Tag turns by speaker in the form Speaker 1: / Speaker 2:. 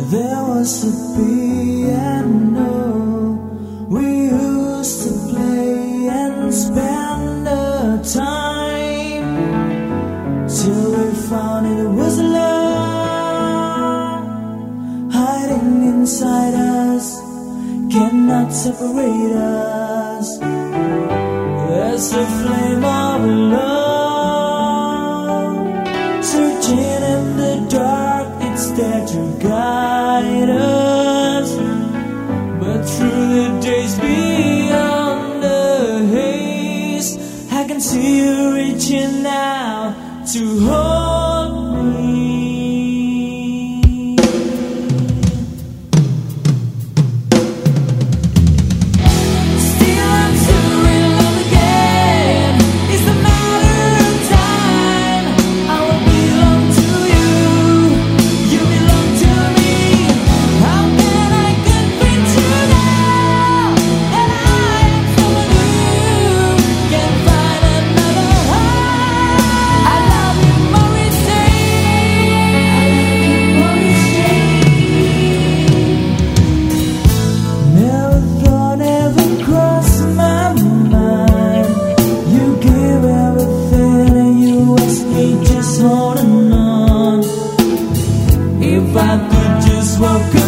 Speaker 1: There was a piano we used to play and spend the time till we found it was love hiding inside us, cannot separate us. There's a flame of love searching in the dark, it's there to guide us. But through the days beyond the haze, I can see you reaching out to hold me. If I could just walk